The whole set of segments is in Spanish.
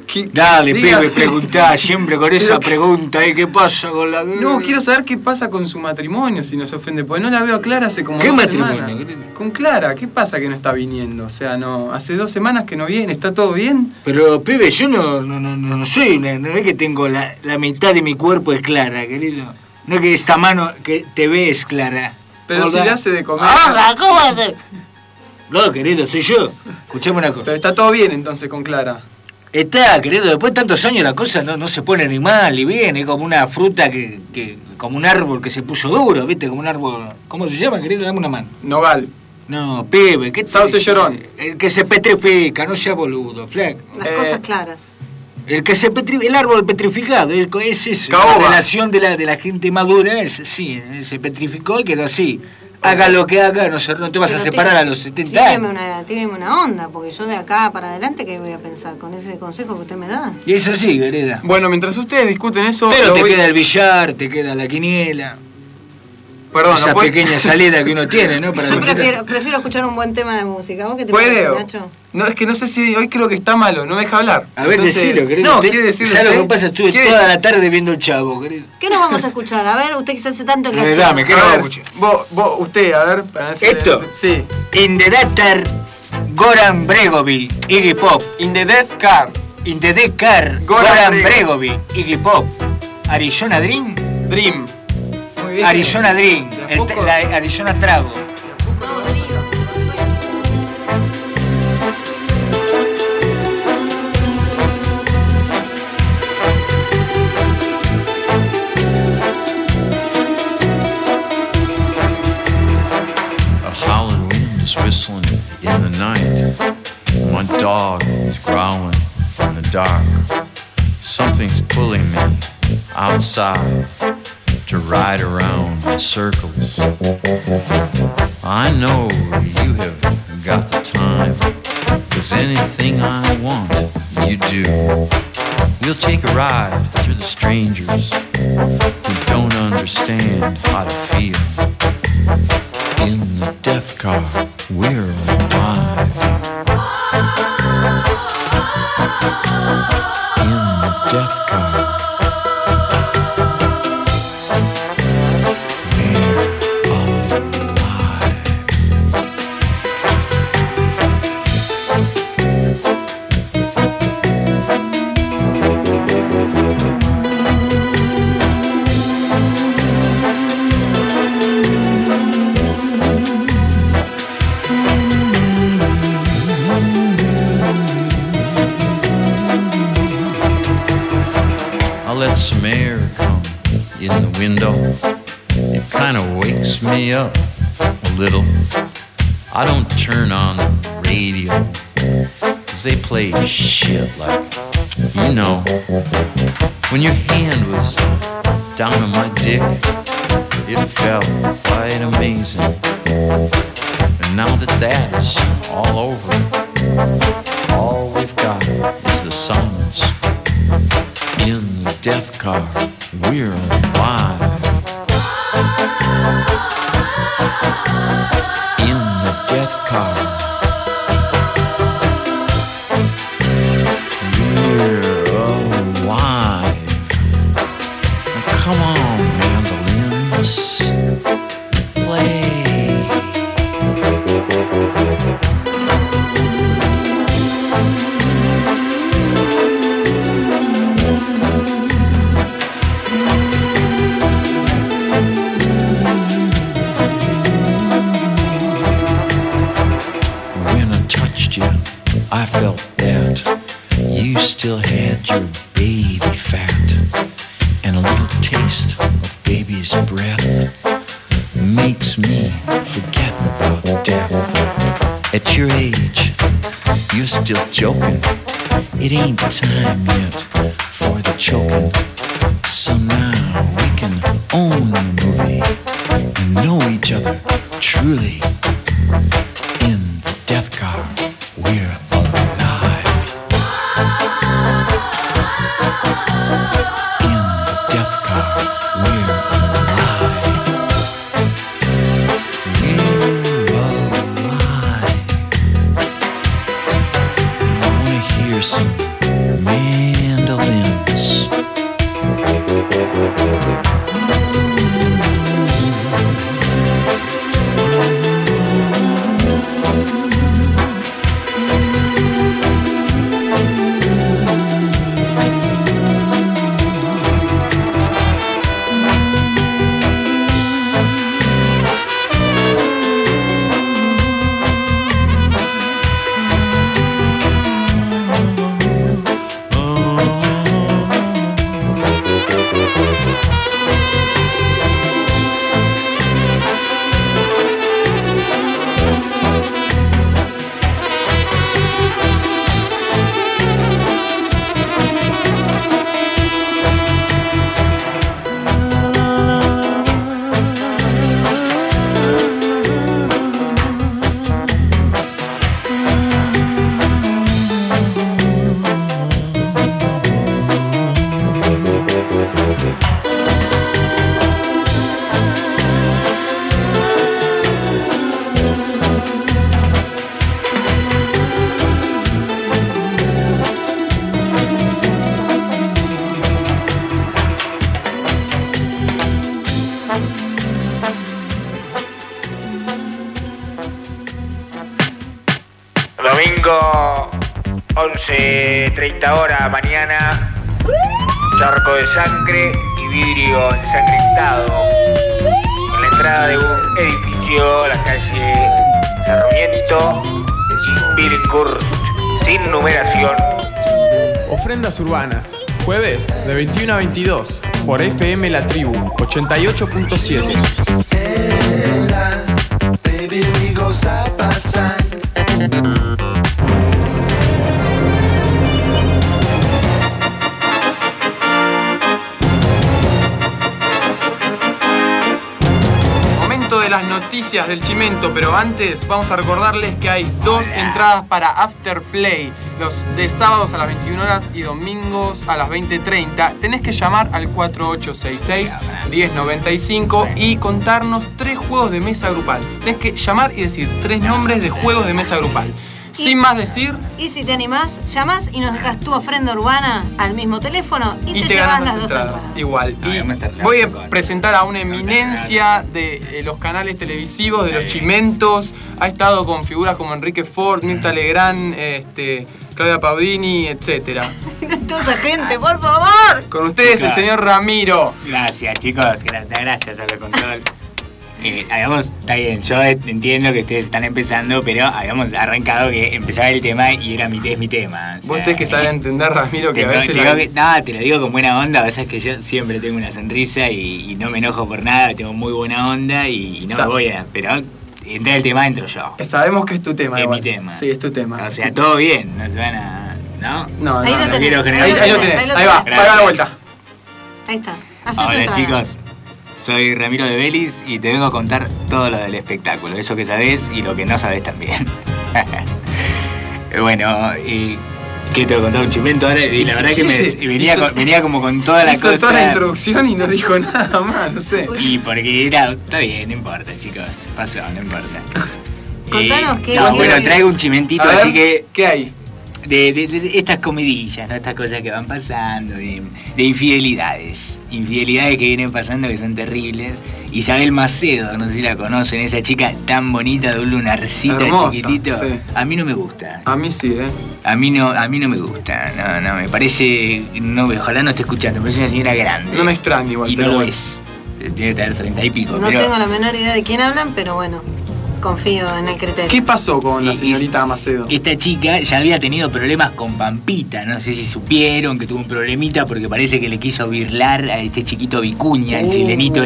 Dale, pibe, preguntá, siempre con esa pregunta, ¿qué pasa con la... No, quiero saber qué pasa con su matrimonio, si no se ofende, porque no la veo a Clara hace como 2 semanas. ¿Qué matrimonio? Con Clara, ¿qué pasa que no está viniendo? O sea, no, hace 2 semanas que no viene, ¿está todo bien? Pero, pibe, yo no soy, no es que tengo la mitad de mi cuerpo es Clara, querido. No es que esta mano que te ve es Clara. Pero Hola. si le hace de comer... ¡Hola, ¿cómo te...? No, querido, soy yo. Escuchame una cosa. Pero está todo bien entonces con Clara. Está, querido, después de tantos años la cosa no se pone ni mal ni bien, es como una fruta como un árbol que se puso duro, ¿viste? Como un árbol... ¿Cómo se llama, querido? Dame una mano. Nogal. No, pibe, ¿qué te... Sauce llorón. El que se petrifica, no sea boludo, flac. Las cosas claras. El que el árbol petrificado, es eso. Caoba. La relación de la gente madura es así, se petrificó y quedó así. Haga lo que haga, no te vas a separar a los 70 años. Tíreme una onda, porque yo de acá para adelante, ¿qué voy a pensar con ese consejo que usted me da? Y es así, querida. Bueno, mientras ustedes discuten eso... Pero te queda el billar, te queda la quiniela. Perdón, esa pequeña salida que uno tiene, ¿no? Para yo prefiero escuchar un buen tema de música. ¿Vos qué te parece, parece, Nacho? No, es que no sé si hoy creo que está malo, no me deja hablar. A ver, decilo, querido. No, quiere decirlo. ¿Sabes lo que pasa? Estuve toda la tarde viendo el Chavo, querido. ¿Qué nos vamos a escuchar? A ver, usted que se hace tanto que... Dame, ¿qué nos vamos a escuchar? Usted, a ver... Para ¿Esto? Sí. In the Data, Goran Bregovic, Iggy Pop. In the Death Car. In the Death Car, Goran Bregovic, Iggy Pop. Arizona Dream. Dream. Muy bien. Arizona Dream, la Arizona Trago. Whistling in the night. My dog is growling in the dark. Something's pulling me outside to ride around in circles. I know you have got the time, 'cause anything I want, you do. We'll take a ride through the strangers who don't understand how to feel. In the death car, we're alive. In the death car, we're alive. Let some air come in the window. It kind of wakes me up a little. I don't turn on the radio, 'cause they play shit like, you know. When your hand was down on my dick, it felt quite amazing. And now that is all over, all we've got is the silence. In the death car, we're alive. In the death car, we're alive. Now come on, mandolins, play. I felt that you still had your baby fat, and a little taste of baby's breath makes me forget about death. At your age, you're still joking. It ain't time yet for the choking. So now we can own the movie and know each other truly. In the death car, we're alive. In the death car, we're alive. We're alive. I want to hear some man. 30 horas mañana, charco de sangre y vidrio ensangrentado en la entrada de un edificio, la calle Sarmiento y Billinghurst, sin numeración. Ofrendas urbanas, jueves de 21 a 22, por FM La Tribu, 88.7. Momento de las noticias del Chimento, pero antes vamos a recordarles que hay 2 entradas para After Play, los de sábados a las 21 horas y domingos a las 20:30. Tenés que llamar al 4866-1095 y contarnos 3 juegos de mesa grupal. Tenés que llamar y decir 3 nombres de juegos de mesa grupal. Sin más decir... Y si te animás, llamás y nos dejas tu ofrenda urbana al mismo teléfono y te llevas las 2 entradas. Igual. Y voy a presentar a una eminencia de los canales televisivos, de los Chimentos. Ha estado con figuras como Enrique Ford, Mirta Legrand, Claudia Paudini, etc. Toda esa gente, por favor. Con ustedes el señor Ramiro. Gracias, chicos. Gracias a la control. Está bien, yo entiendo que ustedes están empezando, pero habíamos arrancado que empezaba el tema y es mi tema. O sea, vos tenés que saber entender, Ramiro, que a veces... te lo digo con buena onda, a veces que yo siempre tengo una sonrisa y no me enojo por nada, tengo muy buena onda y no me voy a... Pero entrar el tema entro yo. Sabemos que es tu tema. Es igual. Mi tema. Sí, es tu tema. O sea, todo bien, no se van a... ¿No? Ahí lo tenés. Ahí lo tenés. Ahí va, paga la vuelta. Ahí está. Hola, chicos. Soy Ramiro de Vélez y te vengo a contar todo lo del espectáculo, eso que sabés y lo que no sabés también. Bueno, ¿qué te voy a contar? Un chimento ahora? Y la verdad que venía como con toda la cosa... Hizo toda la introducción y no dijo nada más, no sé. Y porque está bien, no importa, chicos, pasó, no importa. Contanos qué... Bueno, traigo un chimentito, así que... ¿Qué hay? De estas comidillas, ¿no? Estas cosas que van pasando, de infidelidades que vienen pasando que son terribles. Isabel Macedo, no sé si la conocen, esa chica tan bonita de un lunarcito hermosa, chiquitito. Sí. A mí no me gusta. A mí sí, A mí no me gusta, no, me parece, ojalá no esté escuchando, me parece una señora grande. No me extraña igual. Y no lo es, debe tener 30 y pico. No tengo la menor idea de quién hablan, pero bueno. Confío en el criterio. ¿Qué pasó con la señorita Macedo? Esta chica ya había tenido problemas con Pampita. No sé si supieron que tuvo un problemita porque parece que le quiso birlar a este chiquito Vicuña, el chilenito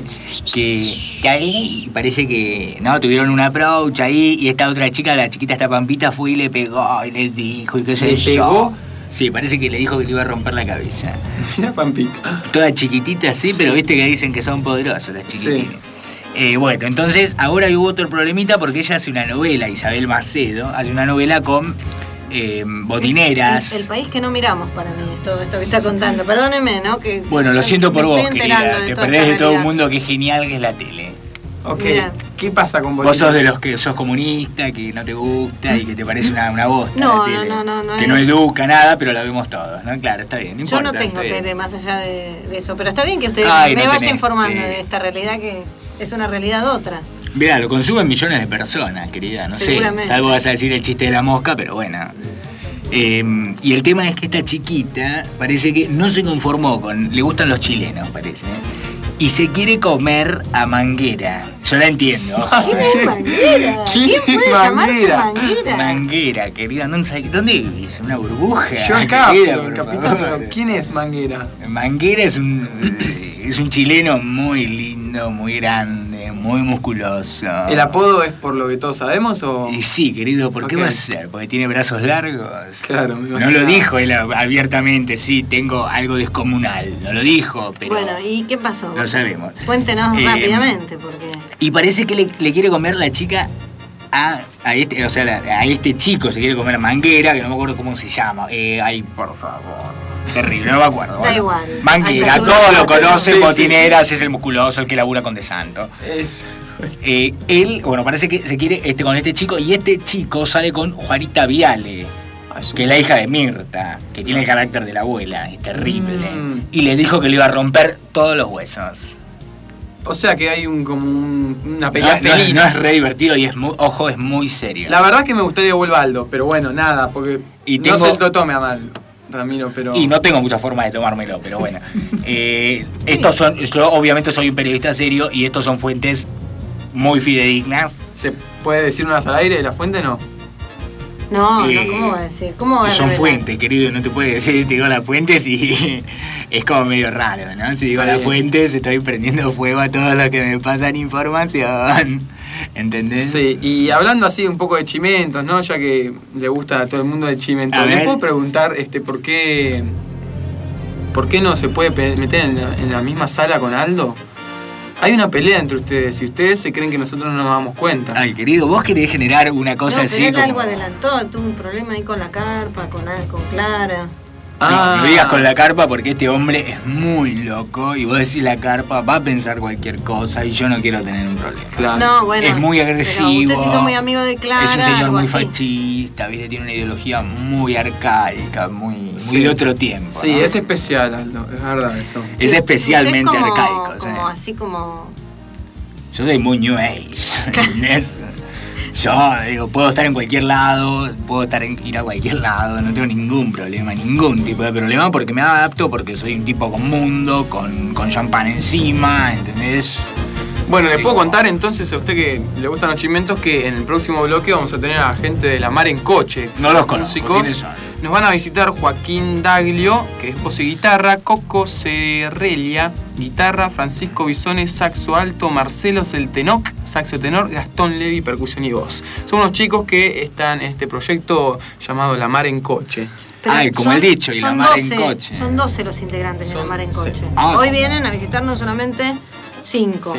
que ahí parece que tuvieron un approach ahí y esta otra chica, la chiquita esta Pampita, fue y le pegó y le dijo y qué sé yo. ¿Le pegó? Sí, parece que le dijo que le iba a romper la cabeza. Mira Pampita. Toda chiquitita, sí, pero viste que dicen que son poderosos las chiquitines. Sí. Bueno, entonces ahora hubo otro problemita porque ella hace una novela, Isabel Macedo, hace una novela con botineras. El país que no miramos para mí, todo esto que está contando. Perdóneme, ¿no? Que bueno, lo siento por vos, querida. Te perdés de todo un mundo que es genial, que es la tele. Ok, mirá. ¿Qué pasa con botineras? Vos sos de los que sos comunista, que no te gusta y que te parece una bosta no, la tele. No. Que no educa nada, pero la vemos todos, ¿no? Claro, está bien, no importa. Yo no tengo tele más allá de eso, pero está bien que usted me vaya informando de esta realidad que... Es una realidad otra. Mirá, lo consumen millones de personas, querida. No sé, salvo vas a decir el chiste de la mosca, pero bueno. Y el tema es que esta chiquita parece que no se conformó con... Le gustan los chilenos, parece. Y se quiere comer a Manguera. Yo la entiendo. ¿Quién es Manguera? ¿Quién puede llamarse Manguera? Manguera, querida. ¿Dónde vivís? ¿Una burbuja? Yo acá, capitán, pero ¿quién es Manguera? Manguera es un chileno muy lindo, muy grande, muy musculoso. ¿El apodo es por lo que todos sabemos o...? Sí, querido, ¿por qué va a ser? ¿Porque tiene brazos largos? Claro, me imagino. No lo dijo él abiertamente, sí, tengo algo descomunal. No lo dijo, pero... Bueno, ¿y qué pasó? Lo sabemos. Cuéntenos rápidamente, porque... Y parece que le quiere comer la chica a este chico, se quiere comer Manguera, que no me acuerdo cómo se llama. Ay, por favor. Terrible, no me acuerdo. Da igual. Manguera, todos lo conocen, botineras, es el musculoso, el que labura con De Santo. Él, parece que se quiere con este chico, y este chico sale con Juanita Viale, que es la hija de Mirta, que tiene el carácter de la abuela, es terrible. Y le dijo que le iba a romper todos los huesos. O sea que hay una pelea felina. No es re divertido y es muy serio. La verdad que me gustaría que vuelva Aldo, pero bueno, nada, porque No se lo tome a mal, Ramiro, pero... Y no tengo mucha forma de tomármelo, pero bueno. Yo obviamente soy un periodista serio y estos son fuentes muy fidedignas. ¿Se puede decir unas al aire de la fuente? No. No, ¿cómo va a decir? ¿Cómo va a son revelar? fuentes, querido, no te puede decir, te digo las fuentes y es como medio raro, ¿no? Si digo las fuentes, estoy prendiendo fuego a todos los que me pasan información. ¿Entendés? Sí, y hablando así un poco de chimentos, ¿no? Ya que le gusta a todo el mundo el chimento, ¿le puedo preguntar por qué no se puede meter en la misma sala con Aldo? Hay una pelea entre ustedes y ustedes se creen que nosotros no nos damos cuenta. Ay, querido, vos querés generar una cosa así. Pero él como... algo adelantó, tuvo un problema ahí con la carpa, con Clara. No digas con la carpa porque este hombre es muy loco y vos decís la carpa va a pensar cualquier cosa y yo no quiero tener un problema. Claro. No, bueno, es muy agresivo. Usted sí son muy amigo de Clara. Es un señor muy así. fascista, ¿viste? Tiene una ideología muy arcaica, muy de otro tiempo. Sí, ¿no? es especial, Aldo, es verdad eso. Es especialmente como, arcaico. Como así como... Yo soy muy New Age, ¿entendés? Yo digo, puedo estar en cualquier lado, ir a cualquier lado, no tengo ningún problema, ningún tipo de problema, porque me adapto, porque soy un tipo con mundo, con champán encima, ¿entendés? Bueno, le puedo contar entonces a usted que le gustan los chimentos que en el próximo bloque vamos a tener a gente de La Mar en Coche. No los conozco, músicos. ¿quiénes son? Nos van a visitar Joaquín Daglio, que es voz y guitarra, Coco Cerrelia, guitarra, Francisco Bisones, saxo alto, Marcelo Celtenoc, saxo tenor, Gastón Levi, percusión y voz. Son unos chicos que están en este proyecto llamado La Mar en Coche. Pero como el dicho, y La Mar en Coche. Son 12 los integrantes de La Mar en Coche. Sí. Hoy vienen a visitarnos solamente 5.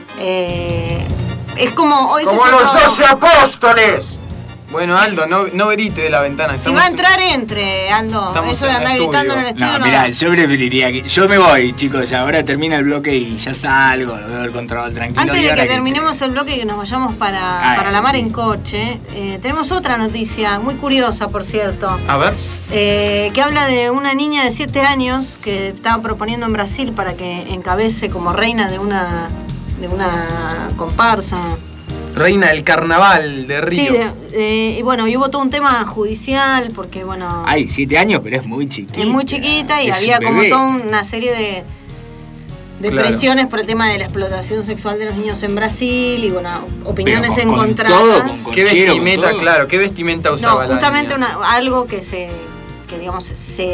Es como hoy como los 12 apóstoles. Bueno, Aldo, no grite de la ventana. Si va a entrar, entre, Aldo. Eso de andar gritando en el estudio no mirá, yo preferiría que... Yo me voy, chicos, ahora termina el bloque y ya salgo, lo veo el control tranquilo. Antes de que terminemos el bloque y que nos vayamos para La Mar en Coche, tenemos otra noticia, muy curiosa, por cierto. A ver. Que habla de una niña de 7 años que estaba proponiendo en Brasil para que encabece como reina de una comparsa. Reina del carnaval de Río. Sí, y bueno, y hubo todo un tema judicial porque, bueno... Ay, 7 años, pero es muy chiquita. Es muy chiquita y había como toda una serie de presiones por el tema de la explotación sexual de los niños en Brasil y, bueno, opiniones encontradas. ¿Qué vestimenta, claro, qué vestimenta usaba No, justamente la niña? algo que digamos,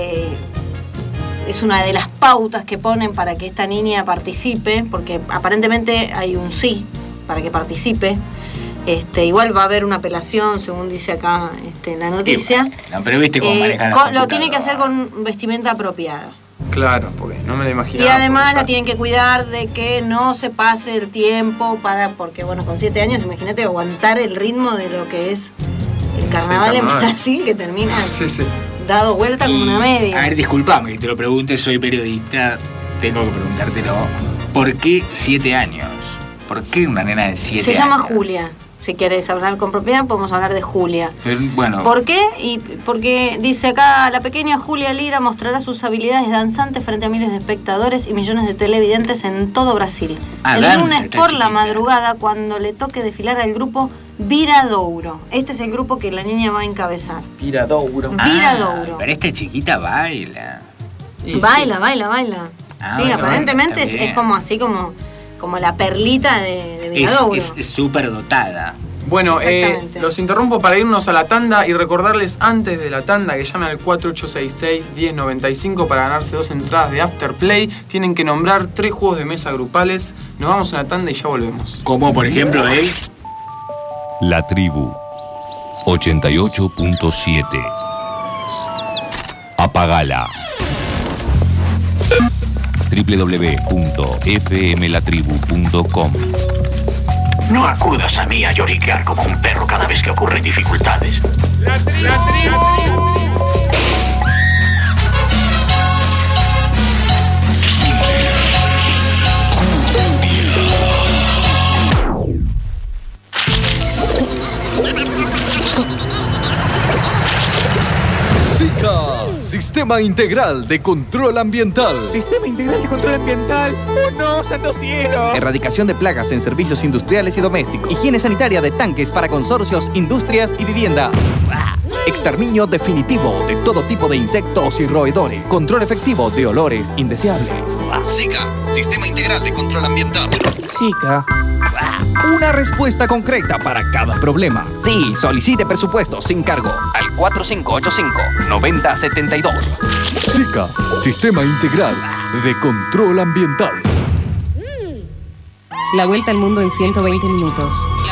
es una de las pautas que ponen para que esta niña participe, porque aparentemente hay un sí para que participe. Igual va a haber una apelación, según dice acá la noticia. Bueno, pero viste cómo manejan lo tiene que hacer con vestimenta apropiada. Claro, porque no me lo imaginaba. Y además la tienen que cuidar de que no se pase el tiempo porque, bueno, con 7 años, imagínate aguantar el ritmo de lo que es el carnaval en Brasil, que termina dado vuelta como una media. A ver, disculpame que te lo pregunte, soy periodista, tengo que preguntártelo. ¿Por qué 7 años? ¿Por qué una nena de 7 años? Se llama Julia. Si quieres hablar con propiedad, podemos hablar de Julia. Pero, bueno. ¿Por qué? Porque dice acá, la pequeña Julia Lira mostrará sus habilidades danzantes frente a miles de espectadores y millones de televidentes en todo Brasil. El lunes por la madrugada, cuando le toque desfilar al grupo Viradouro. Este es el grupo que la niña va a encabezar. Viradouro. Viradouro. Pero esta chiquita baila. Baila. Sí, aparentemente es como así como la perlita de Viradouro. Es súper dotada. Bueno, los interrumpo para irnos a la tanda y recordarles antes de la tanda que llamen al 4866-1095 para ganarse 2 entradas de Afterplay. Tienen que nombrar 3 juegos de mesa grupales. Nos vamos a la tanda y ya volvemos. Como por ejemplo La Tribu 88.7. Apagala. www.fmlatribu.com. No acudas a mí a lloriquear como un perro cada vez que ocurren dificultades. ¡La tribu! Sistema Integral de Control Ambiental. Sistema Integral de Control Ambiental. ¡Oh no, santo cielo! Erradicación de plagas en servicios industriales y domésticos. Higiene sanitaria de tanques para consorcios, industrias y vivienda. Exterminio definitivo de todo tipo de insectos y roedores. Control efectivo de olores indeseables. SICA, Sistema Integral de Control Ambiental. SICA. Una respuesta concreta para cada problema. Sí, solicite presupuesto sin cargo al 4585-9072. SICA, Sistema Integral de Control Ambiental. La vuelta al mundo en 120 minutos.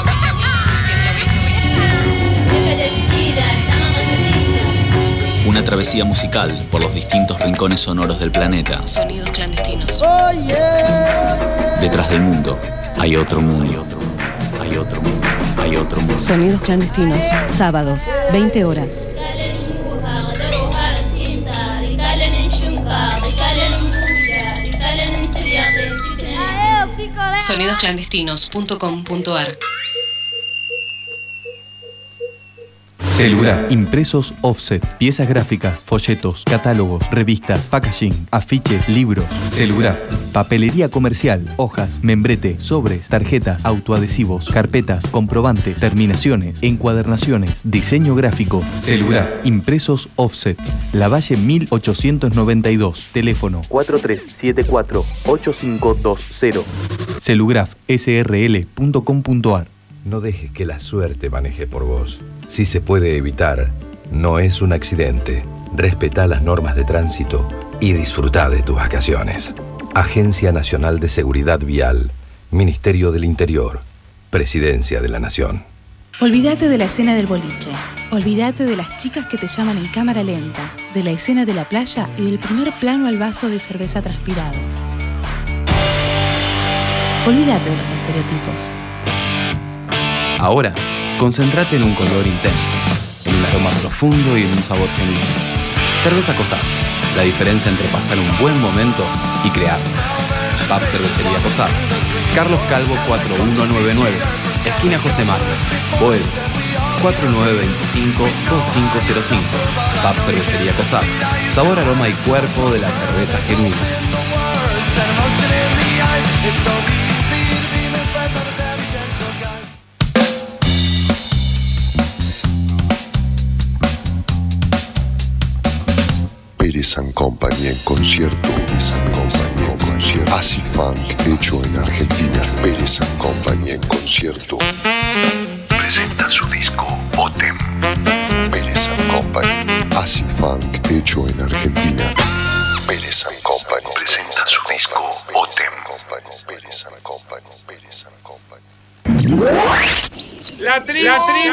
Una travesía musical por los distintos rincones sonoros del planeta. Sonidos clandestinos. Detrás del mundo hay otro mundo. Hay otro mundo. Hay otro mundo. Sonidos clandestinos. Sábados, 20 horas. Sonidosclandestinos.com.ar. Celugraf, impresos offset, piezas gráficas, folletos, catálogos, revistas, packaging, afiches, libros. Celugraf, papelería comercial, hojas, membrete, sobres, tarjetas, autoadhesivos, carpetas, comprobantes, terminaciones, encuadernaciones, diseño gráfico. Celugraf, impresos offset, Lavalle 1892, teléfono 4374-8520. Celugrafsrl.com.ar. No dejes que la suerte maneje por vos. Si se puede evitar, no es un accidente. Respetá las normas de tránsito y disfrutá de tus vacaciones. Agencia Nacional de Seguridad Vial, Ministerio del Interior, Presidencia de la Nación. Olvídate de la escena del boliche. Olvídate de las chicas que te llaman en cámara lenta, de la escena de la playa y del primer plano al vaso de cerveza transpirado. Olvídate de los estereotipos. Ahora, concéntrate en un color intenso, en un aroma profundo y en un sabor genuino. Cerveza Cosab, la diferencia entre pasar un buen momento y crear. Pub Cervecería Cosab, Carlos Calvo 4199, esquina José Marcos, Boedo, 4925-2505. Pub Cervecería Cosab, sabor, aroma y cuerpo de la cerveza genuina. Pérez & Company en concierto. Acid Funk hecho en Argentina. Pérez & Company en concierto. Presenta su disco Otem. Pérez & Company. Acid Funk hecho en Argentina. Pérez & Company presenta su disco Otem. Pérez & Company. La tribu.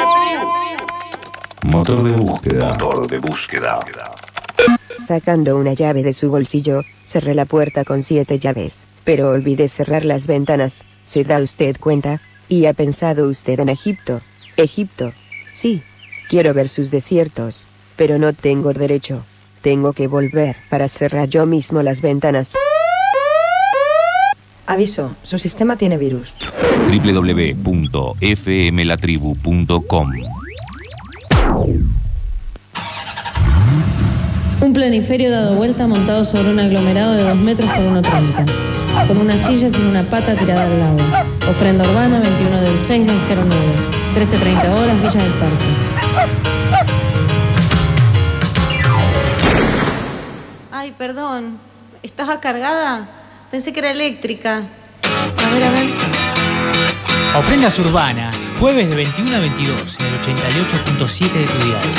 Motor de búsqueda. Sacando una llave de su bolsillo, cerré la puerta con 7 llaves, pero olvidé cerrar las ventanas. ¿Se da usted cuenta? ¿Y ha pensado usted en Egipto? ¿Egipto? Sí, quiero ver sus desiertos, pero no tengo derecho. Tengo que volver para cerrar yo mismo las ventanas. Aviso, su sistema tiene virus. www.fmlatribu.com. Un planiferio dado vuelta montado sobre un aglomerado de 2 metros por 1,30. Con una silla sin una pata tirada al lado. Ofrenda urbana 21 del 6 del 09. 13:30 horas, Villa del Parque. Ay, perdón. ¿Estaba cargada? Pensé que era eléctrica. A ver. Ofrendas urbanas, jueves de 21 a 22, en el 88.7 de tu diario.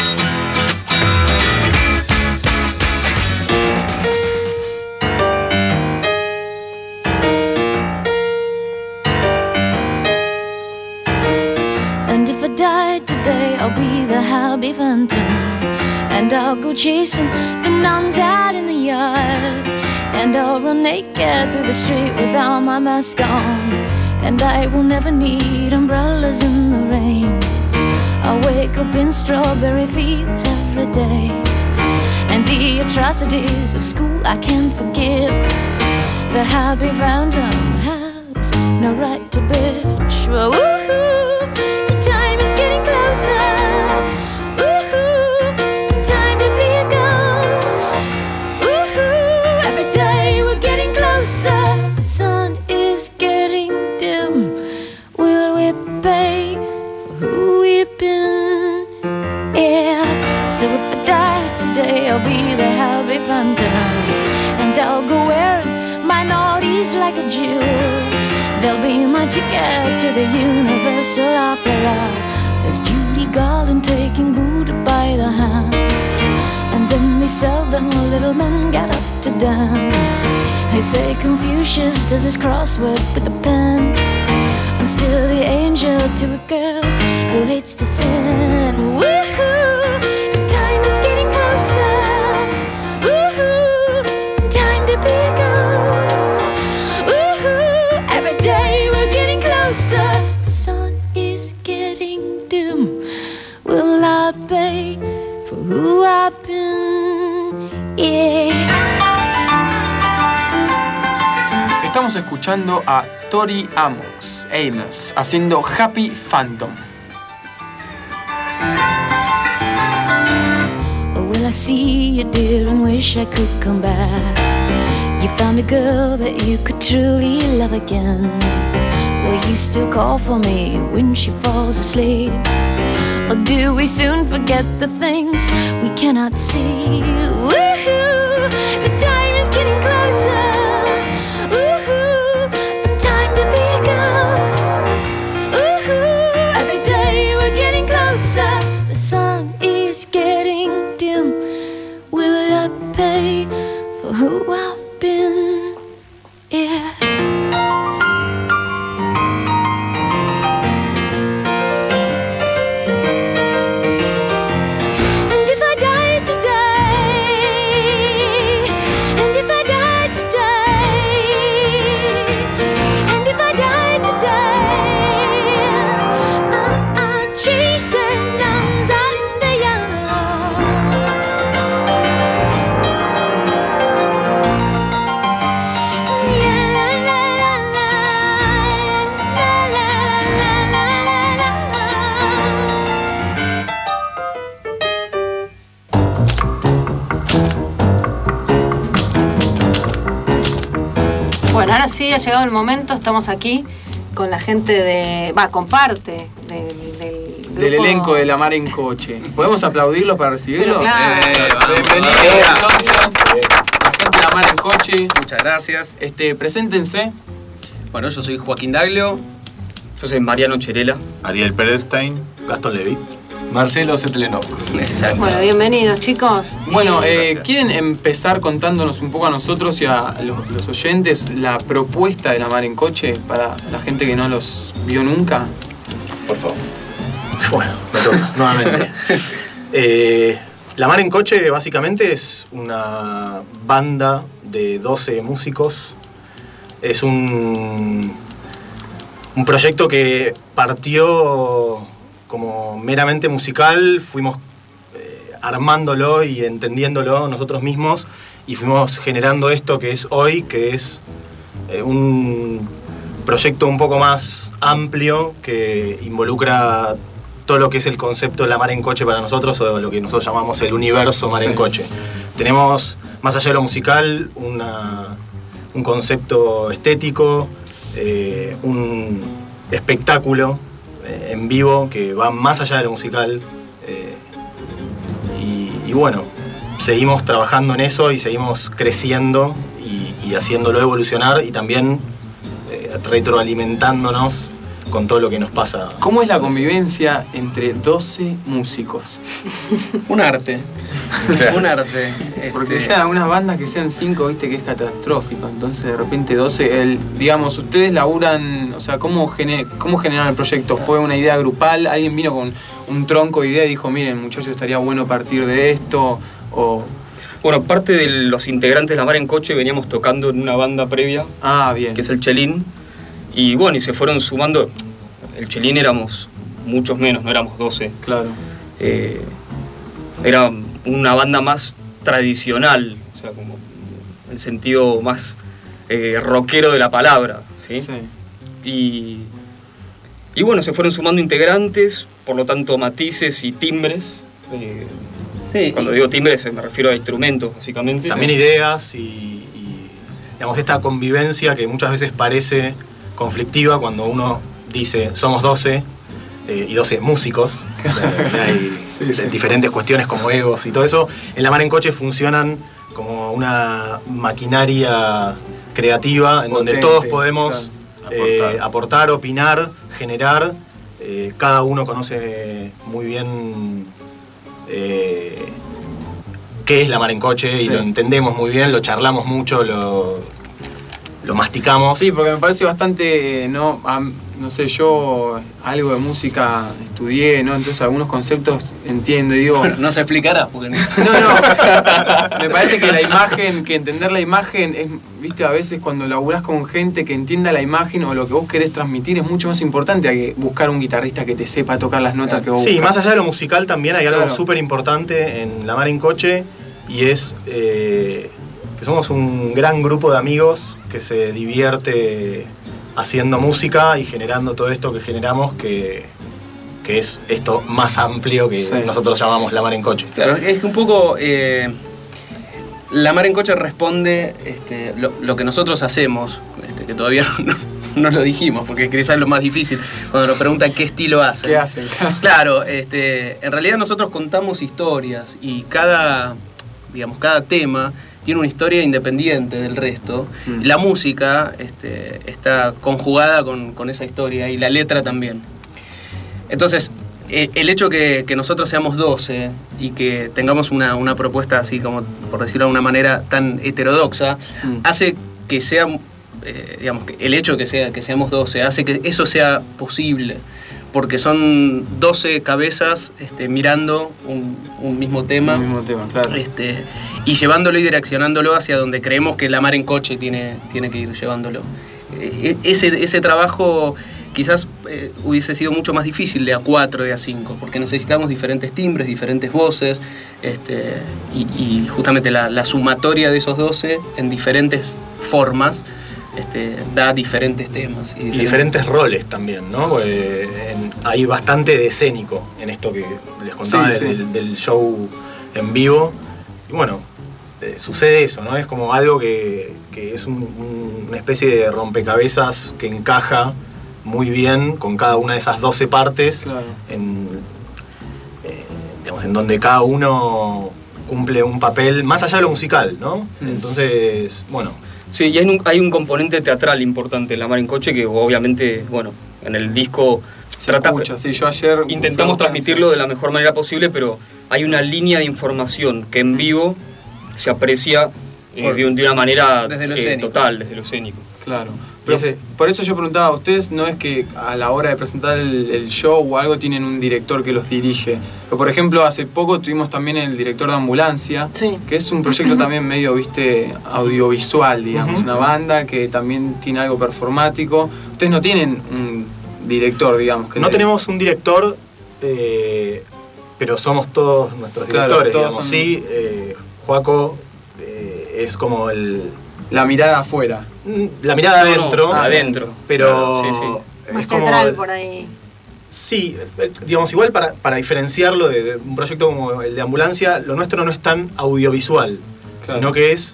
I'll be the Happy Phantom, and I'll go chasing the nuns out in the yard, and I'll run naked through the street without my mask on, and I will never need umbrellas in the rain. I'll wake up in strawberry fields every day, and the atrocities of school I can't forgive. The Happy Phantom has no right to bitch. Well, woohoo, the time is getting closer. Woohoo, time to be a ghost. Woohoo, every day we're getting closer. The sun is getting dim. Will we pay for who we've been? Yeah. jewel. They'll be my ticket to the Universal Opera. There's Judy Garland taking Buddha by the hand, and then they seven little men get up to dance. They say Confucius does his crossword with a pen. I'm still the angel to a girl who hates to sin. Woohoo! The time is getting closer. Woohoo! Time to be a ghost. Woohoo! Every day we're getting closer. The sun is getting dim. Will I pay for who I've been? Yeah. Estamos escuchando a Tori Amos haciendo Happy Phantom. Well, I see you, dear, and wish I could come back. You found a girl that you could truly love again. Will you still call for me when she falls asleep? Or do we soon forget the things we cannot see? Woohoo! The time is getting closer. The sun is getting dim. Will I pay for who I've been? Yeah. And if I die today, and if I die today, and if I die today, I'm chasing. Bueno, ahora sí ha llegado el momento, estamos aquí con la gente de... con parte del elenco de La Mar en Coche. ¿Podemos aplaudirlos para recibirlos? Claro. Bienvenidos, entonces. La gente de La Mar en Coche. Muchas gracias. Preséntense. Bueno, yo soy Joaquín Daglio. Yo soy Mariano Cherela. Ariel Perelstein. Gastón Levy. Marcelo Setlenov. Bueno, bienvenidos, chicos. Bueno, ¿quieren empezar contándonos un poco a nosotros y a los oyentes la propuesta de La Mar en Coche para la gente que no los vio nunca? Por favor. Bueno, me toca, nuevamente. La Mar en Coche básicamente es una banda de 12 músicos. Es un proyecto que partió como meramente musical, fuimos armándolo y entendiéndolo nosotros mismos y fuimos generando esto que es hoy, que es un proyecto un poco más amplio que involucra todo lo que es el concepto de La Mar en Coche para nosotros, o lo que nosotros llamamos el universo Mar en Coche. Tenemos, más allá de lo musical, un concepto estético, un espectáculo en vivo que va más allá de lo musical, y bueno, seguimos trabajando en eso y seguimos creciendo y haciéndolo evolucionar y también retroalimentándonos con todo lo que nos pasa. ¿Cómo es la convivencia entre 12 músicos? Un arte. Un arte. Porque ya algunas bandas que sean 5, viste que es catastrófico. Entonces de repente 12, digamos, ustedes laburan, o sea, ¿cómo generaron el proyecto? ¿Fue una idea grupal? ¿Alguien vino con un tronco de idea y dijo, miren, muchachos, estaría bueno partir de esto? O... Bueno, parte de los integrantes de La Mar en Coche veníamos tocando en una banda previa. Ah, bien. Que es el Chelín. Y bueno, y se fueron sumando. El Chelín éramos muchos menos, no éramos 12. Claro. Era una banda más tradicional, o sea, como el sentido más rockero de la palabra, ¿sí? Sí. Y bueno, se fueron sumando integrantes, por lo tanto matices y timbres. Sí, cuando digo timbres me refiero a instrumentos, básicamente. También ideas y digamos, esta convivencia que muchas veces parece conflictiva cuando uno dice somos 12 y 12 músicos. Hay diferentes cuestiones como egos y todo eso. En La Mar en Coche funcionan como una maquinaria creativa, en donde Potente, todos podemos claro. aportar, opinar, generar. Cada uno conoce muy bien qué es la Mar en Coche, y lo entendemos muy bien, lo charlamos mucho, lo masticamos. Sí, porque me parece bastante, no sé, yo algo de música estudié, ¿no? Entonces algunos conceptos entiendo y digo... Bueno, no se explicará, porque... No, me parece que la imagen, que entender la imagen es, viste, a veces cuando laburás con gente que entienda la imagen o lo que vos querés transmitir es mucho más importante que buscar un guitarrista que te sepa tocar las notas que vos buscas. Más allá de lo musical también hay algo súper importante en la Mar en Coche, y es que somos un gran grupo de amigos que se divierte haciendo música y generando todo esto que generamos, que es esto más amplio que nosotros llamamos la Mar en Coche. Claro, es que un poco la Mar en Coche responde lo que nosotros hacemos, que todavía no lo dijimos, porque quizás es lo más difícil cuando nos preguntan qué estilo hacen. ¿Qué hacen? Claro, en realidad nosotros contamos historias, y cada tema tiene una historia independiente del resto. La música está conjugada con esa historia, y la letra también. Entonces, el hecho que nosotros seamos 12 y que tengamos una propuesta así, como por decirlo de una manera, tan heterodoxa, hace que sea, que el hecho que seamos 12 hace que eso sea posible, porque son 12 cabezas mirando un mismo tema. Un mismo tema, claro. Y llevándolo y direccionándolo hacia donde creemos que la Mar en Coche tiene que ir llevándolo. Ese trabajo quizás hubiese sido mucho más difícil de A4, de A5, porque necesitamos diferentes timbres, diferentes voces, y justamente la sumatoria de esos 12 en diferentes formas da diferentes temas. Y diferentes roles también, ¿no? Hay bastante de escénico en esto que les contaba del show en vivo. Y bueno, sucede eso, ¿no? Es como algo que es una especie de rompecabezas que encaja muy bien con cada una de esas 12 partes, claro. en donde cada uno cumple un papel más allá de lo musical, ¿no? Entonces, bueno. Sí, y hay un componente teatral importante en la Mar en Coche, que obviamente, bueno, en el disco se escucha. Sí, yo ayer intentamos transmitirlo de la mejor manera posible, pero hay una línea de información que en vivo se aprecia de una manera total, desde lo escénico. Claro. Pero por eso yo preguntaba a ustedes, no es que a la hora de presentar el show o algo tienen un director que los dirige. Pero por ejemplo, hace poco tuvimos también el director de Ambulancia, que es un proyecto también medio, audiovisual, digamos. Una banda que también tiene algo performático. Ustedes no tienen un director, digamos. No tenemos un director, pero somos todos nuestros directores, todos digamos. Sí, Joaco es como la mirada afuera. La mirada adentro. Adentro. Pero es más teatral por ahí. Sí, digamos, igual para diferenciarlo de un proyecto como el de Ambulancia, lo nuestro no es tan audiovisual, sino que es...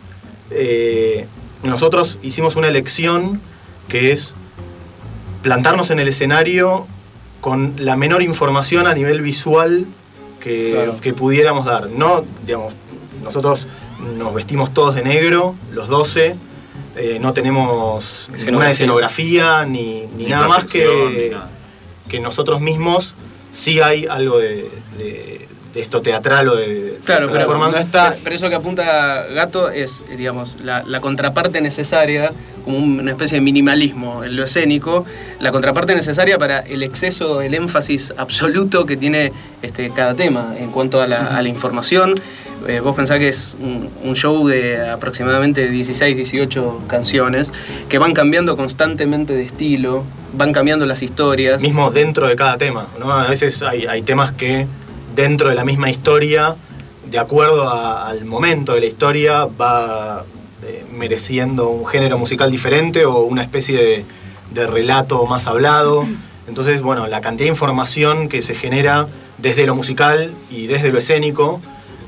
nosotros hicimos una elección que es plantarnos en el escenario con la menor información a nivel visual que pudiéramos dar. No, digamos, nosotros nos vestimos todos de negro, los 12, no tenemos ninguna escenografía ni nada más que nosotros mismos. Sí hay algo de esto teatral o de performance. Pero eso que apunta Gato es, digamos, la contraparte necesaria, como una especie de minimalismo en lo escénico, la contraparte necesaria para el exceso, el énfasis absoluto que tiene cada tema en cuanto a la información. Vos pensás que es un show de aproximadamente 16, 18 canciones que van cambiando constantemente de estilo, van cambiando las historias. Mismo dentro de cada tema, ¿no? A veces hay temas que dentro de la misma historia, de acuerdo al momento de la historia, va mereciendo un género musical diferente o una especie de relato más hablado. Entonces, bueno, la cantidad de información que se genera desde lo musical y desde lo escénico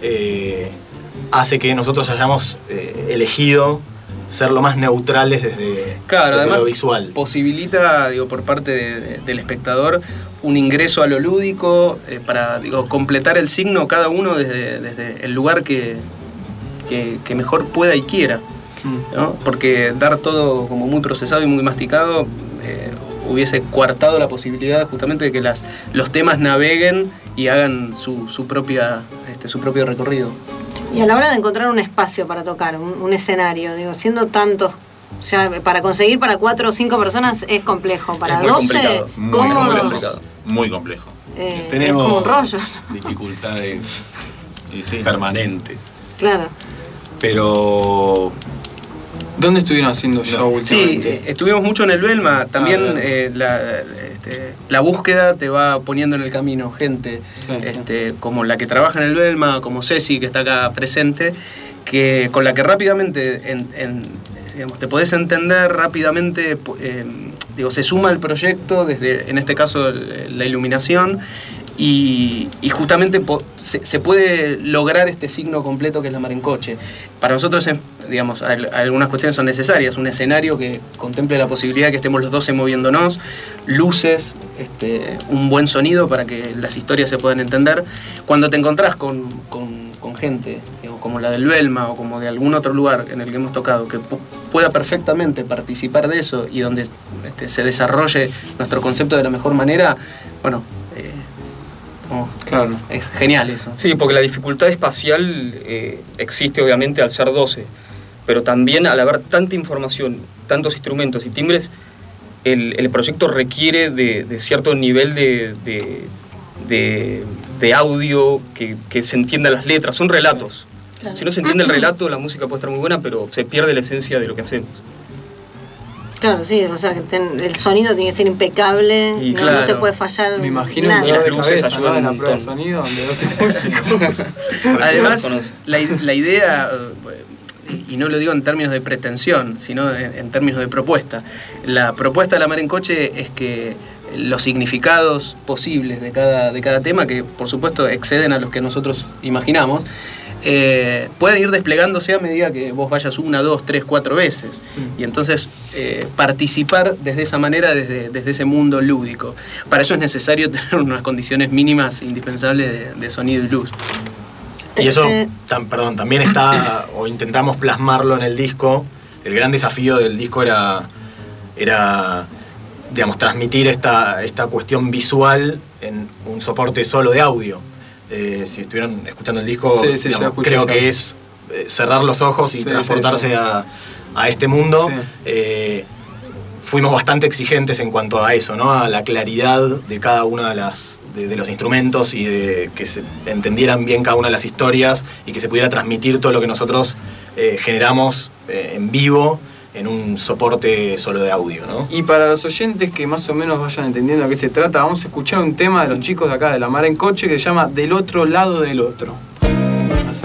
hace que nosotros hayamos elegido ser lo más neutrales desde además, lo visual. Posibilita, por parte del espectador un ingreso a lo lúdico para completar el signo cada uno desde el lugar que mejor pueda y quiera. ¿no? Porque dar todo como muy procesado y muy masticado hubiese coartado la posibilidad justamente de que los temas naveguen y hagan su propio recorrido. Y a la hora de encontrar un espacio para tocar, un escenario, digo, siendo tantos, o sea, para conseguir para 4 o 5 personas es complejo, para 12, ¿cómo? Muy complejo. Es como un rollo. Dificultades permanentes. Claro. Pero ¿dónde estuvieron haciendo show últimamente? Sí, estuvimos mucho en el Belma. También la búsqueda te va poniendo en el camino gente como la que trabaja en el Belma, como Ceci, que está acá presente, con la que rápidamente digamos, te podés entender rápidamente, se suma el proyecto, desde, en este caso, la iluminación, y justamente se puede lograr este signo completo que es la mar en coche. Para nosotros, digamos, algunas cuestiones son necesarias, un escenario que contemple la posibilidad de que estemos los 12 moviéndonos, luces, un buen sonido para que las historias se puedan entender. Cuando te encontrás con gente, como la del Belma o como de algún otro lugar en el que hemos tocado, que pueda perfectamente participar de eso y donde se desarrolle nuestro concepto de la mejor manera, bueno, claro, es genial eso. Sí, porque la dificultad espacial existe obviamente al ser 12, pero también al haber tanta información, tantos instrumentos y timbres, el proyecto requiere de cierto nivel de audio, que se entiendan las letras, son relatos. Claro. Si no se entiende el relato, la música puede estar muy buena, pero se pierde la esencia de lo que hacemos. Claro, sí, o sea, que el sonido tiene que ser impecable, y no te puede fallar. Me imagino nada. que las luces ayudan en la prueba de sonido, donde 12 músicos. Además, la idea, y no lo digo en términos de pretensión, sino en términos de propuesta. La propuesta de la mar en coche es que los significados posibles de cada tema, que por supuesto exceden a los que nosotros imaginamos, pueden ir desplegándose a medida que vos vayas 1, 2, 3, 4 veces. Y entonces participar desde esa manera, desde ese mundo lúdico. Para eso es necesario tener unas condiciones mínimas indispensables de sonido y luz. Y eso, también está, o intentamos plasmarlo en el disco. El gran desafío del disco era digamos, transmitir esta cuestión visual en un soporte solo de audio. Si estuvieran escuchando el disco, digamos, creo que es cerrar los ojos y transportarse a este mundo. Sí. Fuimos bastante exigentes en cuanto a eso, ¿no? A la claridad de cada una de los instrumentos y de que se entendieran bien cada una de las historias y que se pudiera transmitir todo lo que nosotros generamos en vivo en un soporte solo de audio, ¿no? Y para los oyentes que más o menos vayan entendiendo a qué se trata, vamos a escuchar un tema de los chicos de acá de La Mar en Coche que se llama Del otro lado del otro. Así.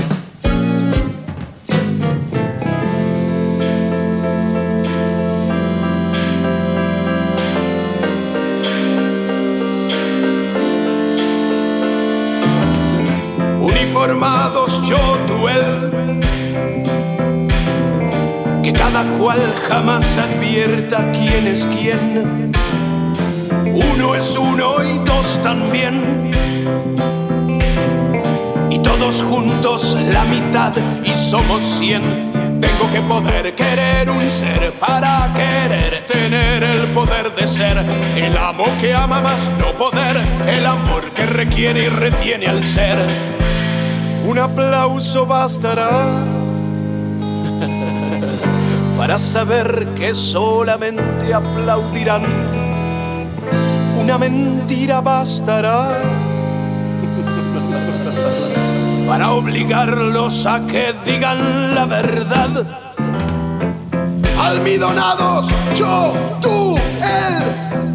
Uniformados yo, tú, él, que cada cual jamás advierta quién es quién. Uno es uno y dos también, y todos juntos la mitad y somos 100. Tengo que poder querer un ser para querer tener el poder de ser. El amo que ama más no poder, el amor que requiere y retiene al ser. Un aplauso bastará para saber que solamente aplaudirán. Una mentira bastará para obligarlos a que digan la verdad. Almidonados, yo, tú, él,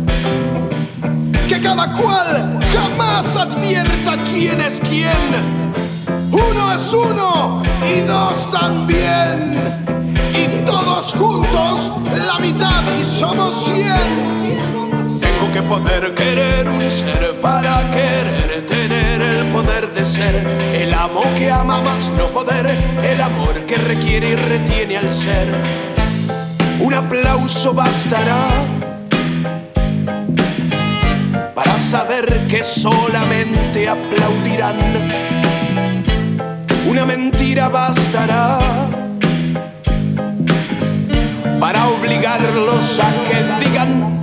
que cada cual jamás advierta quién es quién. Uno es uno y dos también, y todos juntos la mitad y somos 100. Tengo que poder querer un ser para querer tener el poder de ser. El amo que ama más no poder, el amor que requiere y retiene al ser. Un aplauso bastará para saber que solamente aplaudirán. Una mentira bastará obligarlos a que digan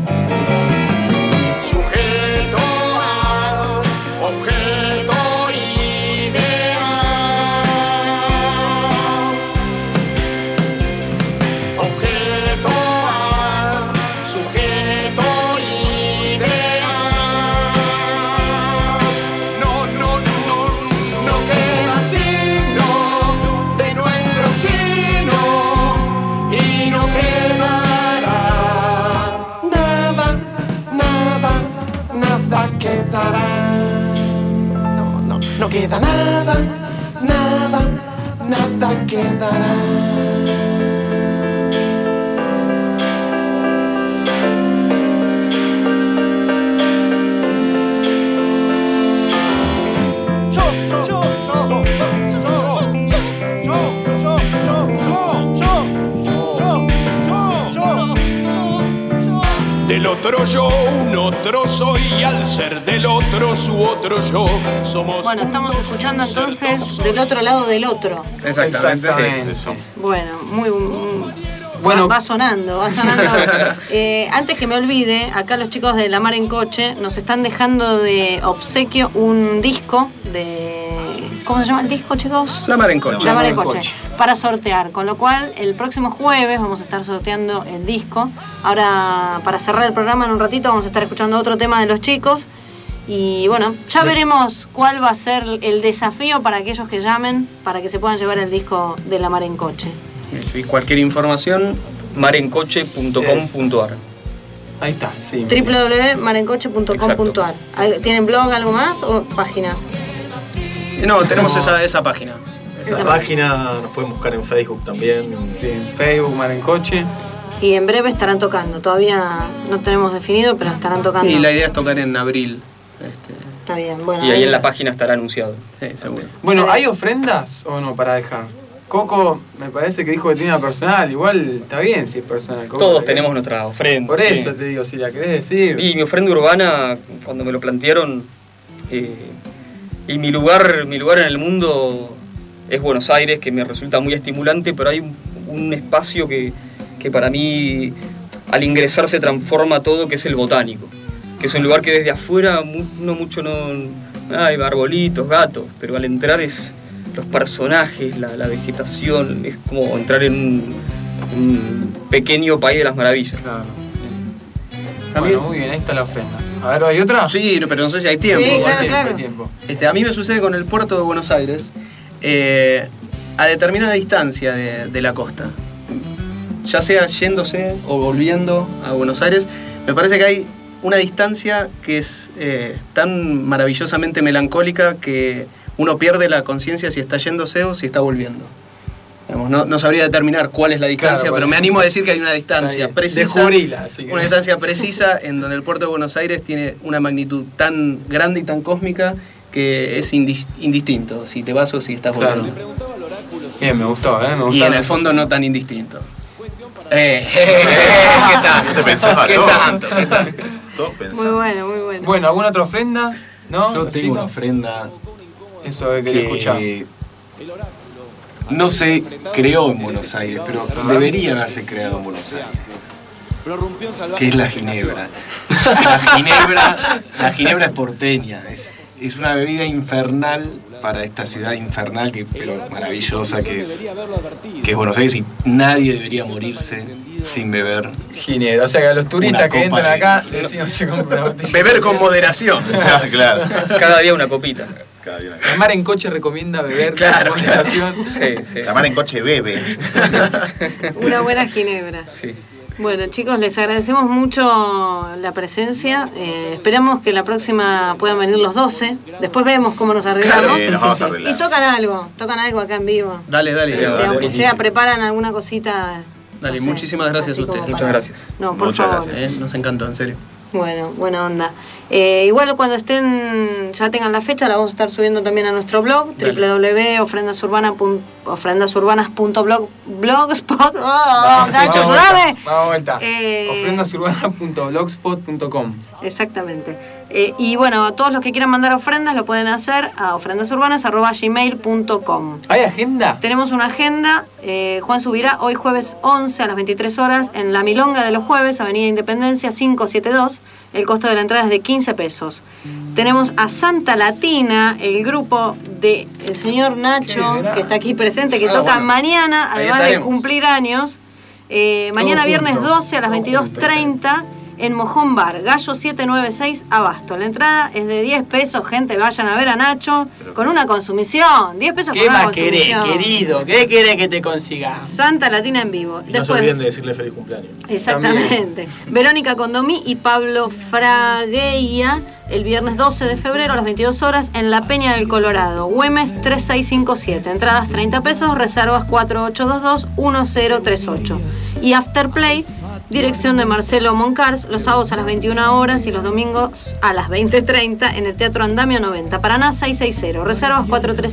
sujeto a objeto ideal. Objeto a sujeto ideal. No queda signo de nuestro sino y no quedará nada quedará. No queda nada quedará. Del otro yo, un otro soy, y al ser del otro su otro yo, somos. Bueno, estamos escuchando entonces Del otro lado del otro. Exactamente. Bueno, muy bueno, va sonando. Antes que me olvide, acá los chicos de La Mar en Coche nos están dejando de obsequio un disco de... ¿Cómo se llama el disco, chicos? La Mar en Coche. La Mar en Coche. Para sortear, con lo cual el próximo jueves vamos a estar sorteando el disco. Ahora, para cerrar el programa en un ratito, vamos a estar escuchando otro tema de los chicos. Y bueno, ya veremos cuál va a ser el desafío para aquellos que llamen, para que se puedan llevar el disco de La Mar en Coche. Sí, cualquier información, marencoche.com.ar. Ahí está, sí. www.marencoche.com.ar. ¿Tienen blog, algo más o página? No, tenemos esa página. Esa página nos pueden buscar en Facebook también. En Facebook, Mar en Coche. Y en breve estarán tocando. Todavía no tenemos definido, pero estarán tocando. Sí, la idea es tocar en abril. Está bien, bueno. Y ahí en la página estará anunciado. Sí, seguro. Bueno, ¿hay ofrendas o no para dejar? Coco me parece que dijo que tiene una personal. Igual está bien si es personal. Coco, todos tenemos nuestra ofrenda. Por eso te digo, si la querés decir. Y mi ofrenda urbana, cuando me lo plantearon, y mi lugar en el mundo es Buenos Aires, que me resulta muy estimulante, pero hay un espacio que para mí al ingresar se transforma todo, que es el Botánico, que es un lugar que desde afuera hay arbolitos, gatos, pero al entrar es los personajes, la vegetación, es como entrar en un pequeño país de las maravillas. Claro. Bueno, muy bien, ahí está la ofrenda. A ver, ¿hay otra? Sí, pero no sé si hay tiempo. Sí, claro. Hay tiempo. A mí me sucede con el puerto de Buenos Aires, a determinada distancia de la costa. Ya sea yéndose o volviendo a Buenos Aires, me parece que hay una distancia que es tan maravillosamente melancólica que uno pierde la conciencia si está yéndose o si está volviendo. Digamos, no sabría determinar cuál es la distancia, pero me animo a decir que hay una distancia precisa. Una distancia precisa en donde el puerto de Buenos Aires tiene una magnitud tan grande y tan cósmica que es indistinto si te vas o si estás volviendo. Bien, me gustó, me gustó. Y en el fondo no tan indistinto. ¿Qué tanto? ¿Qué tanto? Todos pensamos. Muy bueno, muy bueno. Bueno, ¿alguna otra ofrenda? ¿No? Yo tengo una ofrenda. Eso que quería escuchar. No se creó en Buenos Aires, pero debería haberse creado en Buenos Aires. Que es la ginebra. La ginebra es porteña. Es una bebida infernal para esta ciudad infernal, pero maravillosa que es Buenos Aires, y nadie debería morirse sin beber ginebra. O sea que a los turistas que entran acá decimos se compra una botella. Beber con moderación. Claro. Cada día una copita. La Mar en Coche recomienda beber con moderación. Sí. La Mar en Coche bebe. Una buena ginebra. Sí. Bueno, chicos, les agradecemos mucho la presencia. Esperamos que la próxima puedan venir los 12. Después vemos cómo nos arreglamos. Nos vamos a arreglar. Y tocan algo acá en vivo. Dale. Aunque sea, preparan alguna cosita. Dale, no sé, muchísimas gracias a ustedes. Muchas gracias. No, por favor. Gracias, nos encantó, en serio. Bueno, buena onda. Igual cuando ya tengan la fecha, la vamos a estar subiendo también a nuestro blog, www.ofrendasurbanas.com ofrendasurbanas.blogspot. Nacho, ayúdame. Vamos vuelta. ofrendasurbanas.blogspot.com. Exactamente. Y bueno, todos los que quieran mandar ofrendas lo pueden hacer a ofrendasurbanas@gmail.com. ¿Hay agenda? Tenemos una agenda. Juan subirá hoy jueves 11 a las 23 horas en La Milonga de los Jueves, Avenida Independencia 572. El costo de la entrada es de 15 pesos. Tenemos a Santa Latina, el grupo del señor Nacho, que está aquí presente, que toca mañana, además de cumplir años. Mañana viernes 12 a las 22:30 en Mojón Bar, Gallo 796 Abasto. La entrada es de 10 pesos, gente, vayan a ver a Nacho con una consumición. 10 pesos con una consumición. ¿Qué más querés, querido? ¿Qué querés que te consiga? Santa Latina en vivo. Y no se olviden de decirle feliz cumpleaños. Exactamente. También. Verónica Condomí y Pablo Fragueia el viernes 12 de febrero a las 22 horas en La Peña del Colorado, Güemes 3657. Entradas 30 pesos, reservas 4822-1038. Y Afterplay, dirección de Marcelo Moncars, los sábados a las 21 horas y los domingos a las 20:30 en el Teatro Andamio 90, Paraná 660. Reservas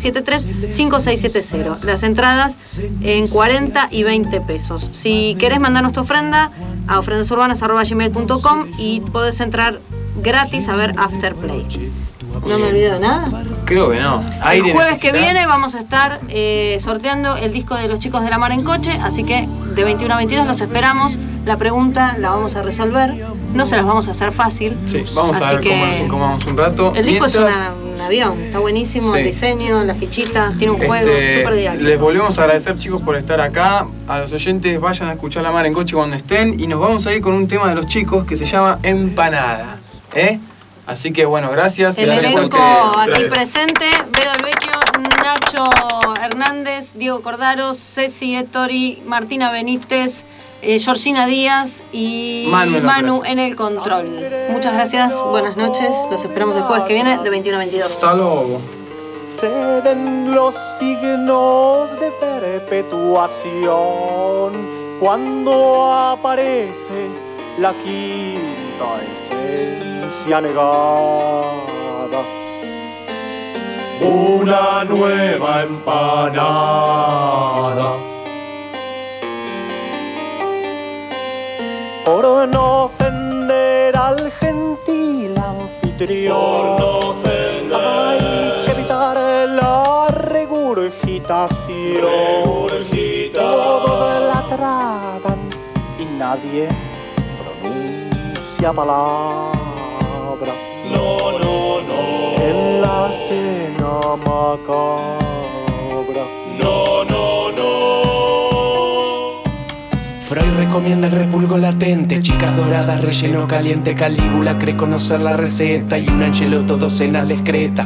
4373-5670. Las entradas en 40 y 20 pesos. Si querés mandarnos tu ofrenda a ofrendasurbanas@gmail.com y podés entrar gratis a ver Afterplay. ¿No me olvido de nada? Creo que no. El jueves que viene vamos a estar sorteando el disco de Los Chicos de la Mar en Coche, así que de 21 a 22 los esperamos. La pregunta la vamos a resolver, no se las vamos a hacer fácil. Sí, vamos a ver cómo nos encomamos un rato. El disco es un avión, está buenísimo, el diseño, las fichitas, tiene un juego súper didáctico. Les volvemos a agradecer, chicos, por estar acá. A los oyentes, vayan a escuchar La Mar en Coche cuando estén y nos vamos a ir con un tema de los chicos que se llama Empanada. Así que bueno, gracias. El gracias elenco a aquí presente: Vero Alvecchio, Nacho Hernández, Diego Cordaro, Ceci Ettori, Martina Benítez, Georgina Díaz y Manu en el control. Muchas gracias, buenas noches. Los esperamos el jueves que viene de 21 a 22. Hasta luego. Se den los signos de perpetuación cuando aparece la quinta esencia negada. Una nueva empanada. Por no ofender al gentil anfitrión, hay que evitar la regurgitación. Todos la tragan y nadie pronuncia palabra. No. En la cena macabra. No. Freud recomienda el repulgo latente, chicas doradas, relleno caliente. Calígula cree conocer la receta y un Angelotto docenas le excreta.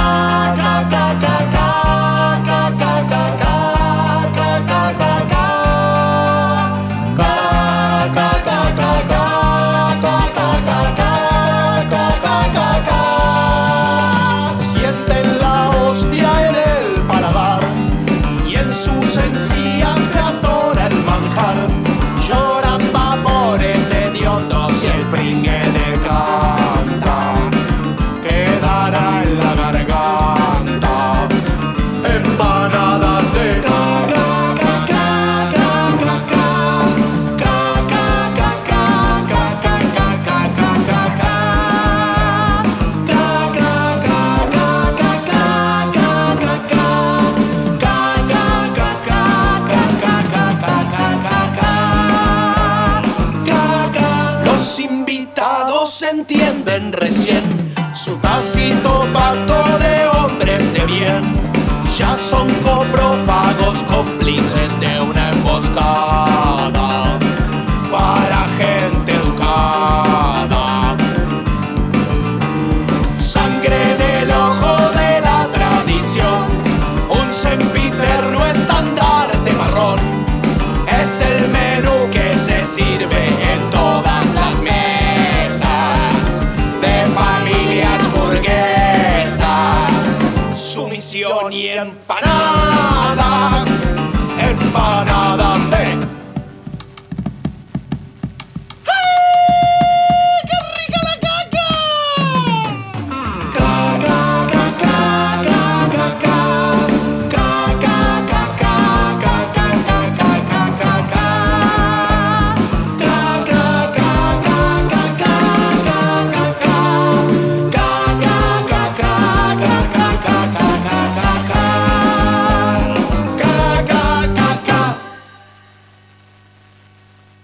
Sienten la hostia en el paladar y en sus encías se atora el manjar. Lloran vapores hediondos y el pringue decanta. Quedará en la garganta empanadas de entienden recién su tácito pacto de hombres de bien. Ya son coprófagos cómplices de una emboscada para gente educada. Sangre en el ojo de la tradición, un sempiterno estandarte marrón. Es el menú que se sirve en todas las mesas de familias burguesas. Sumisión y empanadas, empanadas de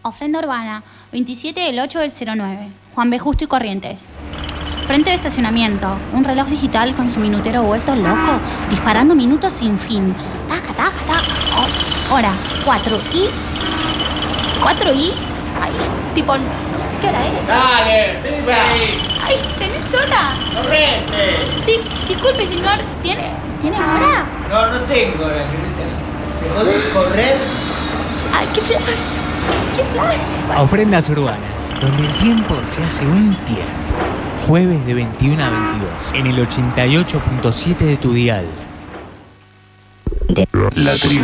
Ofrenda Urbana, 27 del 8 del 09. Juan B. Justo y Corrientes. Frente de estacionamiento, un reloj digital con su minutero vuelto loco, disparando minutos sin fin. Taca, taca, taca. Hora, 4 y... Ay, tipo, no sé qué hora es. ¡Dale, viva! Ay, ¿tenés zona? ¡Correte! Disculpe, señor, ¿tiene hora? No tengo hora, querida. ¿Te podés correr? Ay, qué flash. ¡Qué flash! Ofrendas Urbanas, donde el tiempo se hace un tiempo. Jueves de 21 a 22, en el 88.7 de tu dial. La Tribu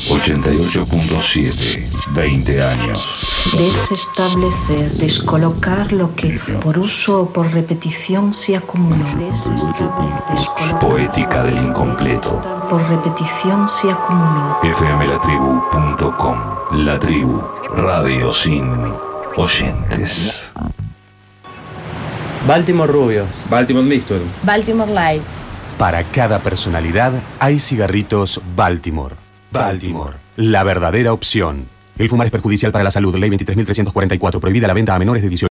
88.7, 20 años. Desestablecer, descolocar lo que por uso o por repetición se acumuló. Desestablecer, Poética del incompleto. por repetición se acumuló. fmlatribu.com. La Tribu, radio sin oyentes. Baltimore Rubios. Baltimore Mixture. Baltimore Lights. Para cada personalidad hay cigarritos Baltimore. Baltimore, la verdadera opción. El fumar es perjudicial para la salud. Ley 23.344. Prohibida la venta a menores de 18.